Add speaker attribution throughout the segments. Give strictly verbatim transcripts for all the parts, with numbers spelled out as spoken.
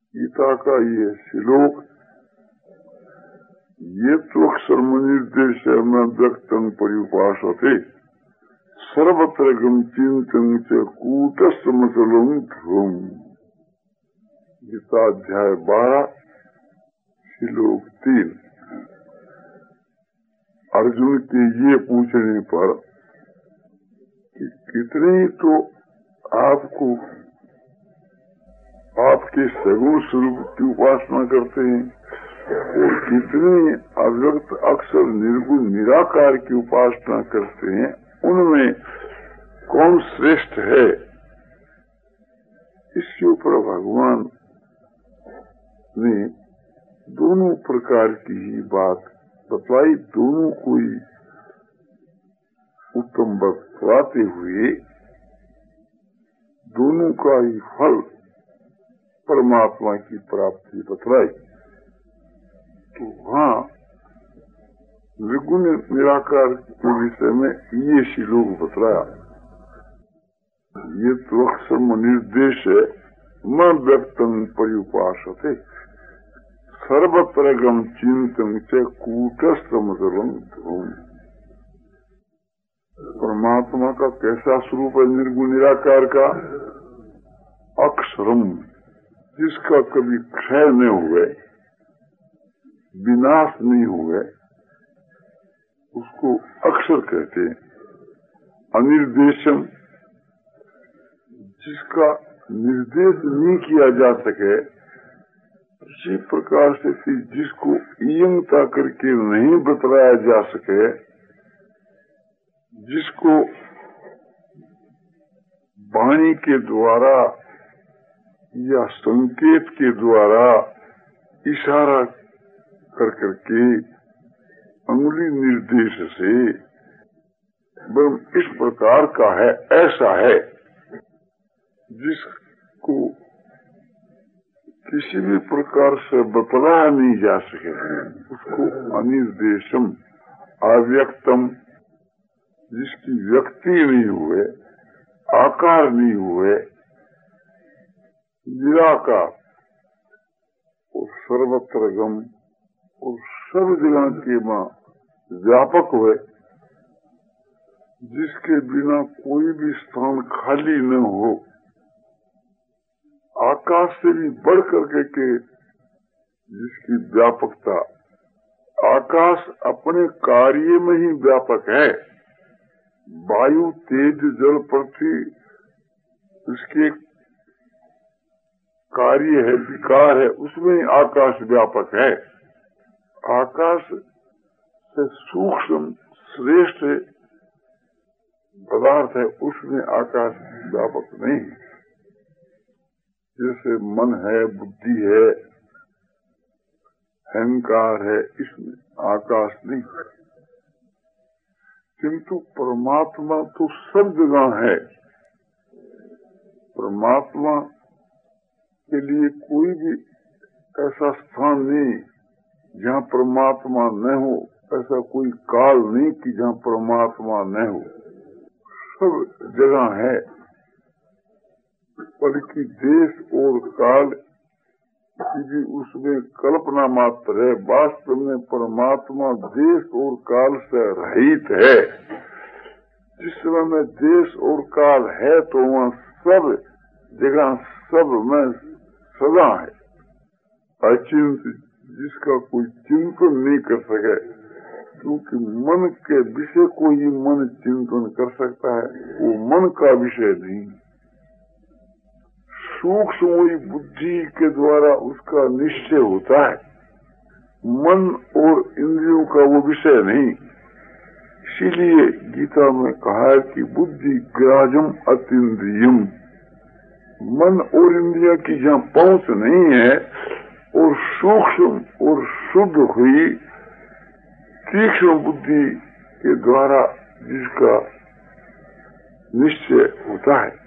Speaker 1: गीता का ये श्लोक ये तो अक्षर निर्देश में व्यक्तं पर्युपासते सर्वत्र चिंतन च कूटस्थमचलं ध्रुवम्। गीता अध्याय बारह श्लोक तीन। अर्जुन के ये पूछने पर कि कितने तो आपको आपके सगुण स्वरूप की उपासना करते हैं और कितने अव्यक्त अक्षर निर्गुण निराकार की उपासना करते हैं, उनमें कौन श्रेष्ठ है? इसके ऊपर भगवान ने दोनों प्रकार की ही बात बतलाई। दोनों को ही उत्तम बतलाते हुए दोनों का ही फल परमात्मा की प्राप्ति बतलाई। तो हाँ, निर्गुण निराकार के विषय में ये श्लोक बतलाया। ये तो अक्षर निर्देश है न व्यक्तं पर्युपासते सर्वत्र चिंतन च कूटस्थमचलं ध्रुवम्। परमात्मा का कैसा स्वरूप है निर्गुण निराकार का? अक्षरम, जिसका कभी क्षय नहीं हुए, विनाश नहीं हुए, उसको अक्षर कहते हैं। अनिर्देशम, जिसका निर्देश नहीं किया जा सके, किसी प्रकार से जिसको इयंता करके नहीं बतलाया जा सके, जिसको वाणी के द्वारा या संकेत के द्वारा इशारा कर करके अंगुली निर्देश से ब्रह्म इस प्रकार का है, ऐसा है, जिसको किसी भी प्रकार से बतलाया नहीं जा सके, उसको अनिर्देशम, अव्यक्तम, जिसकी व्यक्ति नहीं हुए, आकार नहीं हुए, निराकार और सर्वत्र गम और सब जगह के मां व्यापक हुए, जिसके बिना कोई भी स्थान खाली न हो, आकाश से भी बढ़ करके के जिसकी व्यापकता, आकाश अपने कार्य में ही व्यापक है। वायु, तेज, जल, पृथ्वी उसके कार्य है, विकार है, उसमें आकाश व्यापक है। आकाश से सूक्ष्म श्रेष्ठ पदार्थ है, उसमें आकाश व्यापक नहीं। जैसे मन है, बुद्धि है, अहंकार है, इसमें आकाश नहीं है। किंतु परमात्मा तो सब जगह है। परमात्मा के लिए कोई भी ऐसा स्थान नहीं जहाँ परमात्मा न हो, ऐसा कोई काल नहीं कि जहाँ परमात्मा न हो। सब जगह है, बल्कि देश और काल की भी उसमें कल्पना मात्र है। वास्तव में परमात्मा देश और काल से रहित है। जिस समय में देश और काल है तो वहाँ सब जगह सब में सदा है। अचिंत, जिसका कोई चिंतन नहीं कर सके, क्योंकि मन के विषय को ही मन चिंतन कर सकता है, वो मन का विषय नहीं। सूक्ष्म हुई बुद्धि के द्वारा उसका निश्चय होता है, मन और इंद्रियों का वो विषय नहीं। इसीलिए गीता में कहा है कि बुद्धि ग्राजम अतीन्द्रियम, मन और इंद्रिया की जहाँ पहुँच नहीं है और सूक्ष्म और शुद्ध हुई तीक्ष्ण बुद्धि के द्वारा जिसका निश्चय होता है।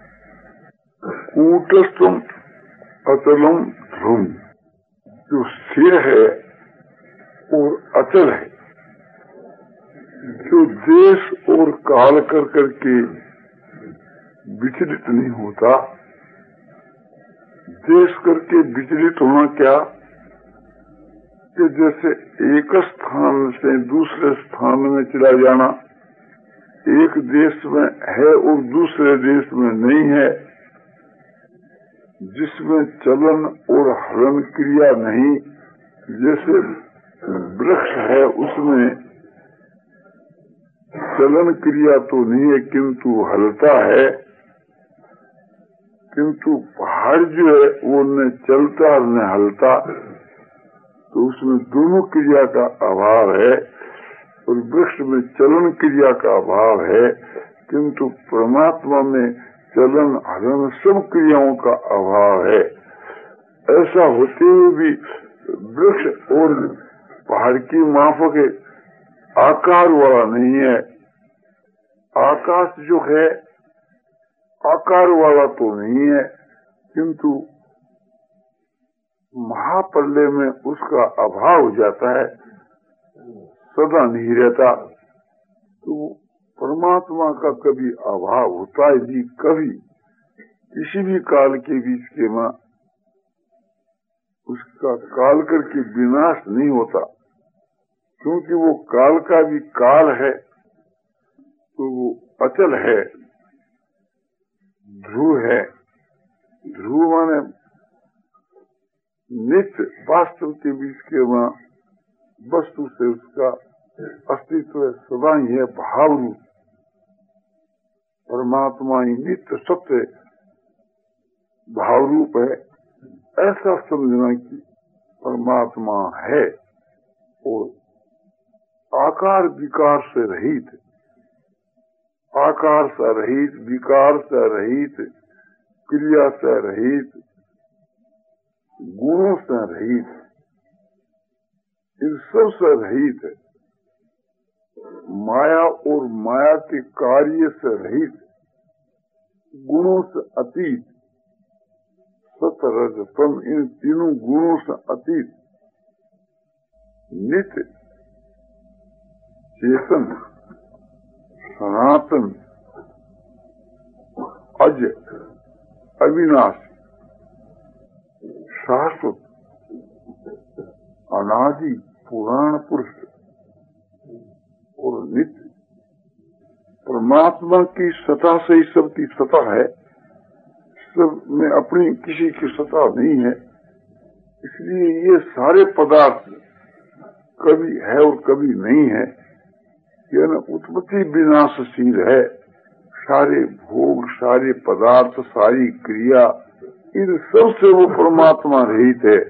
Speaker 1: कूटस्थम अचलम ध्रुवम्, जो स्थिर है और अचल है, जो देश और काल कर करके विचलित नहीं होता, देश करके विचलित होना क्या कि जैसे एक स्थान से दूसरे स्थान में चला जाना, एक देश में है और दूसरे देश में नहीं है, जिसमें चलन और हलन क्रिया नहीं। जैसे वृक्ष है उसमें चलन क्रिया तो नहीं है किंतु हलता है, किंतु पहाड़ जो है वो न चलता और न हलता, तो उसमें दोनों क्रिया का अभाव है। और वृक्ष में चलन क्रिया का अभाव है, किंतु परमात्मा में चलन हलन सब क्रियाओं का अभाव है। ऐसा होते हुए भी वृक्ष और पहाड़ की माफक आकार वाला नहीं है। आकाश जो है आकार वाला तो नहीं है, किंतु महाप्रलय में उसका अभाव हो जाता है, सदा नहीं रहता। तो परमात्मा का कभी अभाव होता है भी, कभी किसी भी काल के बीच के में उसका काल करके विनाश नहीं होता, क्योंकि वो काल का भी काल है, तो वो अचल है, ध्रुव है। ध्रुव माने नित्य वास्तव के बीच के वहाँ वस्तु से उसका अस्तित्व सदा ही है, भाव रूप। परमात्मा ही नित्य सत्य भाव रूप है। ऐसा समझना कि परमात्मा है और आकार विकार से रहित, आकार से रहित, विकार से रहित, क्रिया से रहित, गुणों से रहित, इन सब से रहित है। माया और माया के कार्य से रहित, गुणों से अतीत, सत रज तम, इन तीनों गुणों से अतीत, नित्य चेतन, सनातन, अज, अविनाशी, शाश्वत, अनादि, पुराण पुरुष और नित्य। परमात्मा की सत्ता से ही सबकी सत्ता है, सब में अपनी किसी की सत्ता नहीं है। इसलिए ये सारे पदार्थ कभी है और कभी नहीं है, यह उत्पत्ति विनाशशील है। सारे भोग, सारे पदार्थ, सारी क्रिया, इन सब से वो परमात्मा रहित है।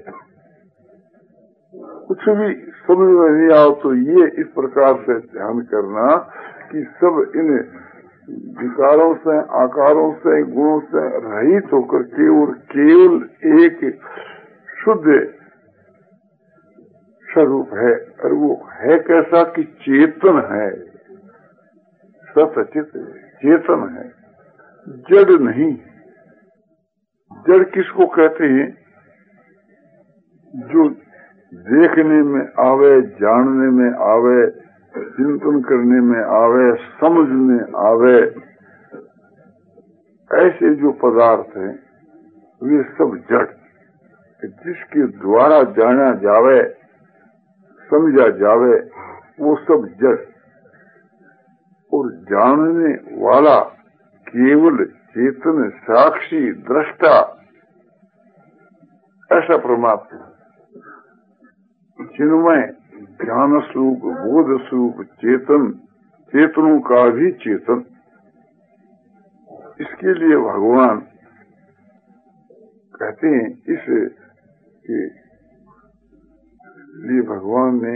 Speaker 1: कुछ भी समझ में नहीं आओ तो ये इस प्रकार से ध्यान करना कि सब इन विकारों से, आकारों से, गुणों से रहित होकर के और केवल एक शुद्ध स्वरूप है। और वो है कैसा कि चेतन है, सतचित चेतन है, जड़ नहीं। जड़ किसको कहते हैं? जो देखने में आवे, जानने में आवे, चिंतन करने में आवे, समझ में आवे, ऐसे जो पदार्थ हैं वे सब जड़। जिसके द्वारा जाना जावे, समझा जावे, वो सब जड़। और जानने वाला केवल चेतन, साक्षी, दृष्टा, ऐसा परमात्मा जिनमें ज्ञान स्वरूप, बोध स्वरूप, चेतन, चेतनों का भी चेतन। इसके लिए भगवान कहते हैं, इस के लिए भगवान ने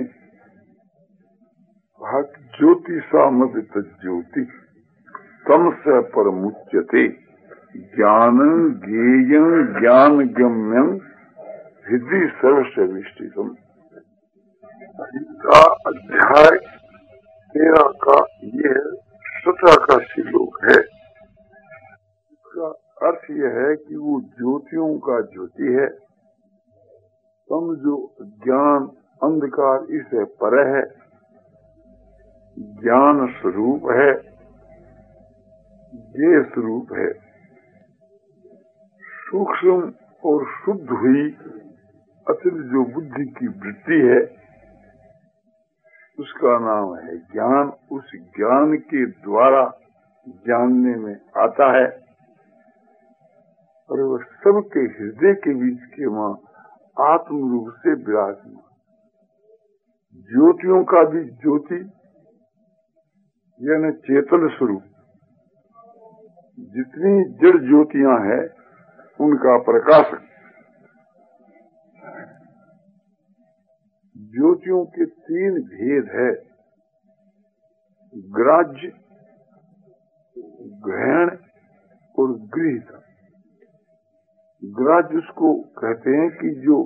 Speaker 1: कहा ज्योति सामद ज्योति तम से परमुच्यते ज्ञान ज्ञेयं ज्ञान गम्यं हृदय सर्वस्य विष्टितम। अध्याय तेरह का ये सत्रह का श्लोक है। इसका अर्थ यह है कि वो ज्योतियों का ज्योति है। तम जो ज्ञान अंधकार इससे परे है, ज्ञान स्वरूप है, ज्ञेय स्वरूप है। सूक्ष्म और शुद्ध हुई असल जो बुद्धि की वृत्ति है उसका नाम है ज्ञान। उस ज्ञान के द्वारा जानने में आता है और वह सबके हृदय के बीच के मां आत्म रूप से विराजमान। ज्योतियों का भी ज्योति यानी चेतन स्वरूप, जितनी जड़ ज्योतियां हैं उनका प्रकाशक। ज्योतियों के तीन भेद है, ग्राह्य, ग्रहण और गृहीता। ग्राह्य उसको कहते हैं कि जो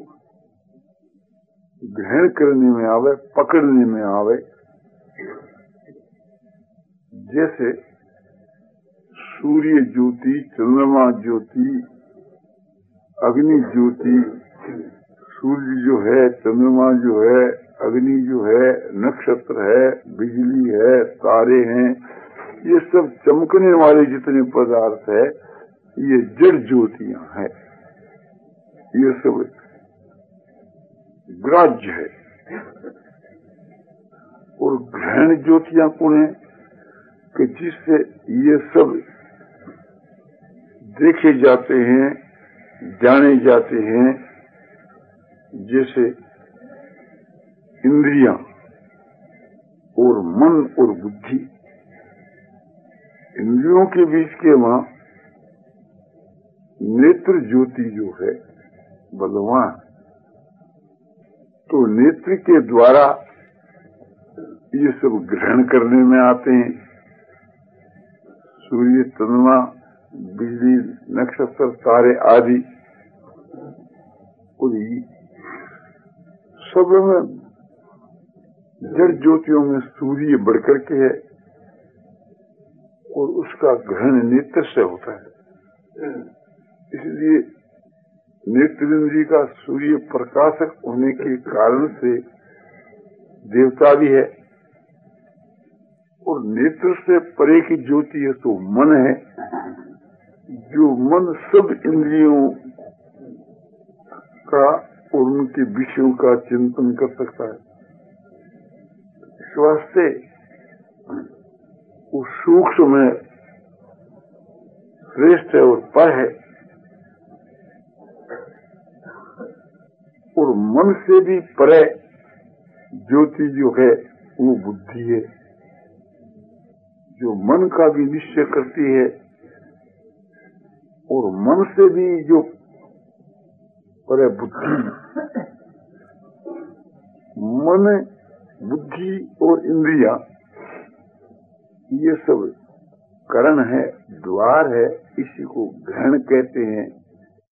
Speaker 1: ग्रहण करने में आवे, पकड़ने में आवे। जैसे सूर्य ज्योति, चंद्रमा ज्योति, अग्नि ज्योति। सूर्य जो है, चंद्रमा जो है, अग्नि जो है, नक्षत्र है, बिजली है, तारे हैं, ये सब चमकने वाले जितने पदार्थ है ये जड़ ज्योतियां हैं। ये सब ग्राह्य है। और ग्रहण ज्योतियां कौन है कि जिससे ये सब देखे जाते हैं, जाने जाते हैं। जैसे इंद्रियां और मन और बुद्धि। इंद्रियों के बीच के वहां नेत्र ज्योति जो है बलवान, तो नेत्र के द्वारा ये सब ग्रहण करने में आते हैं। सूर्य, चंद्रमा, बिजली, नक्षत्र, तारे आदि। और सब में जड़ ज्योतियों में सूर्य बढ़कर के है और उसका ग्रहण नेत्र से होता है। इसलिए नेत्रेंद्रिय का सूर्य प्रकाशक होने के कारण से देवता भी है। और नेत्र से परे की ज्योति है तो मन है, जो मन सब इंद्रियों का और उनके विषयों का चिंतन कर सकता है। इस वास्ते वो सूक्ष्म में श्रेष्ठ है और पर है। और मन से भी परे ज्योति जो है वो बुद्धि है, जो मन का भी निश्चय करती है। और मन से भी जो परे बुद्धि। मन, बुद्धि और इंद्रिया ये सब करण है, द्वार है। इसी को ग्रहण कहते हैं।